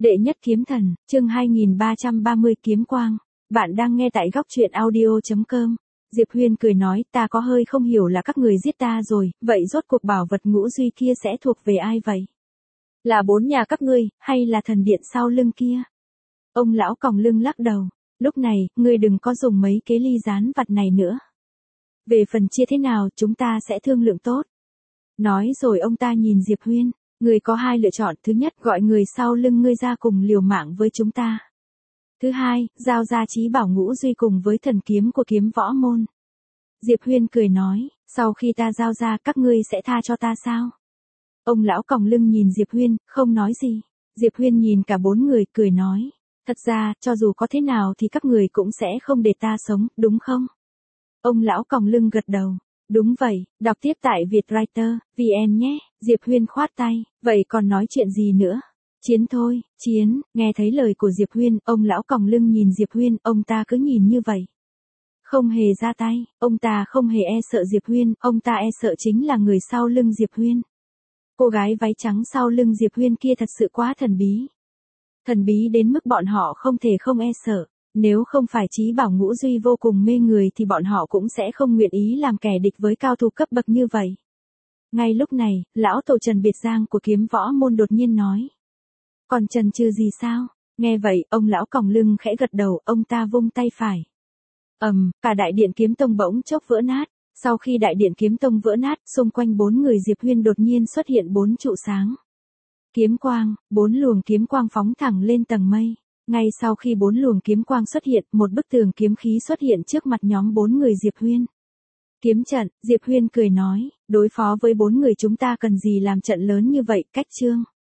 Đệ nhất kiếm thần, chương 2330 kiếm quang. Bạn đang nghe tại góc truyện audio.com. Diệp Huyên cười nói, ta có hơi không hiểu là các người giết ta rồi, vậy rốt cuộc bảo vật ngũ duy kia sẽ thuộc về ai vậy? Là bốn nhà các ngươi, hay là thần điện sau lưng kia? Ông lão còng lưng lắc đầu, lúc này, ngươi đừng có dùng mấy cái ly gián vặt này nữa. Về phần chia thế nào chúng ta sẽ thương lượng tốt. Nói rồi ông ta nhìn Diệp Huyên. Người có hai lựa chọn, thứ nhất gọi người sau lưng ngươi ra cùng liều mạng với chúng ta. Thứ hai, giao ra chí bảo ngũ duy cùng với thần kiếm của kiếm võ môn. Diệp Huyên cười nói, sau khi ta giao ra các ngươi sẽ tha cho ta sao? Ông lão còng lưng nhìn Diệp Huyên, không nói gì. Diệp Huyên nhìn cả bốn người cười nói, thật ra, cho dù có thế nào thì các người cũng sẽ không để ta sống, đúng không? Ông lão còng lưng gật đầu. Đúng vậy, đọc tiếp tại Vietwriter, VN nhé, Diệp Huyên khoát tay, vậy còn nói chuyện gì nữa? Chiến thôi, chiến, nghe thấy lời của Diệp Huyên, ông lão còng lưng nhìn Diệp Huyên, ông ta cứ nhìn như vậy. Không hề ra tay, ông ta không hề e sợ Diệp Huyên, ông ta e sợ chính là người sau lưng Diệp Huyên. Cô gái váy trắng sau lưng Diệp Huyên kia thật sự quá thần bí. Thần bí đến mức bọn họ không thể không e sợ. Nếu không phải chí bảo ngũ duy vô cùng mê người thì bọn họ cũng sẽ không nguyện ý làm kẻ địch với cao thủ cấp bậc như vậy. Ngay lúc này, lão tổ Trần Biệt Giang của kiếm võ môn đột nhiên nói. Còn chần chừ gì sao? Nghe vậy, ông lão còng lưng khẽ gật đầu, ông ta vung tay phải. Cả đại điện kiếm tông bỗng chốc vỡ nát. Sau khi đại điện kiếm tông vỡ nát, xung quanh bốn người Diệp Huyên đột nhiên xuất hiện bốn trụ sáng. Kiếm quang, bốn luồng kiếm quang phóng thẳng lên tầng mây. Ngay sau khi bốn luồng kiếm quang xuất hiện, một bức tường kiếm khí xuất hiện trước mặt nhóm bốn người Diệp Huyên. Kiếm trận, Diệp Huyên cười nói, đối phó với bốn người chúng ta cần gì làm trận lớn như vậy, cách chương.